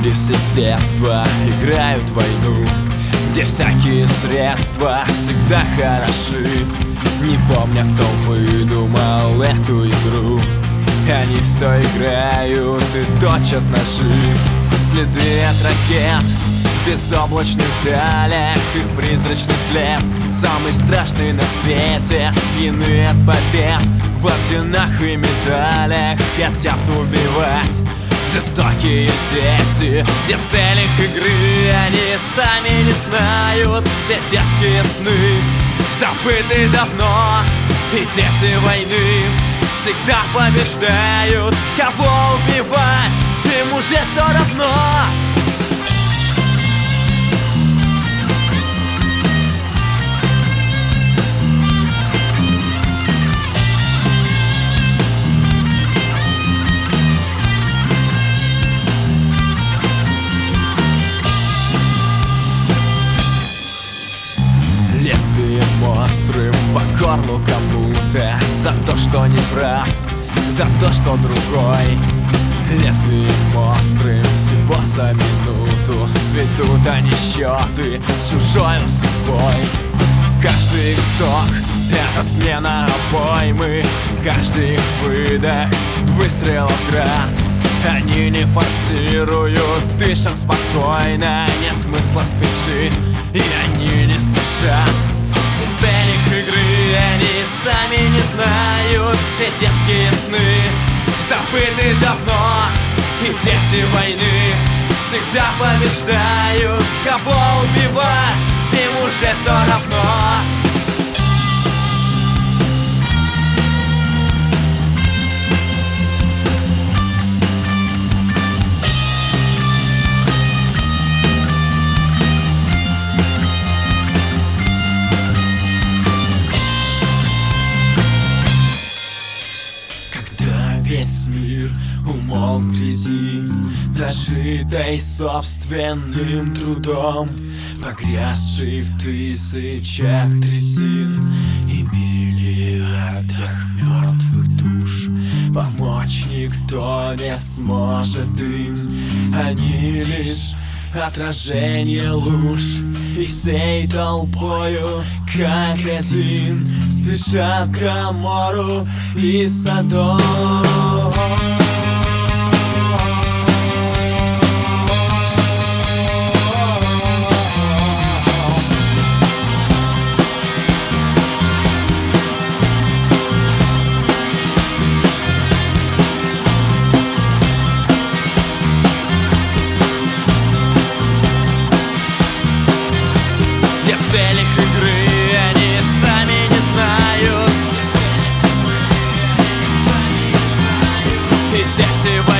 если с детства играют войну, где всякие средства всегда хороши. Не помня, кто выдумал эту игру, они все играют и точат ножи. Следы от ракет в безоблачных далях, их призрачный след, самый страшный на свете. Пьяны от побед в орденах и медалях, хотят убивать жестокие дети. Где цель их игры они сами не знают. Все детские сны забыты давно, и дети войны всегда побеждают. Кого убивать, им уже все равно. Лезвием острым по горлу кому-то за то, что не прав, за то, что другой. Лезвием острым всего за минуту сведут они счеты с чужой судьбой. Каждый их вздох — это смена обоймы, каждый их выдох — выстрел в град. Они не форсируют, дышат спокойно, нет смысла спешить, и они не спешат. Цель их игры они сами не знают. Все детские сны забыты давно, и дети войны всегда побеждают. Кого убивать, им уже все равно. Весь мир умолк в грязи, дожитой собственным трудом, погрязший в тысячах трясин и миллиардах мертвых душ. Помочь никто не сможет им, они лишь отражение луж. И всей толпою, как один, спешат к Гомору и Содом. Цель их игры они сами не знают, и дети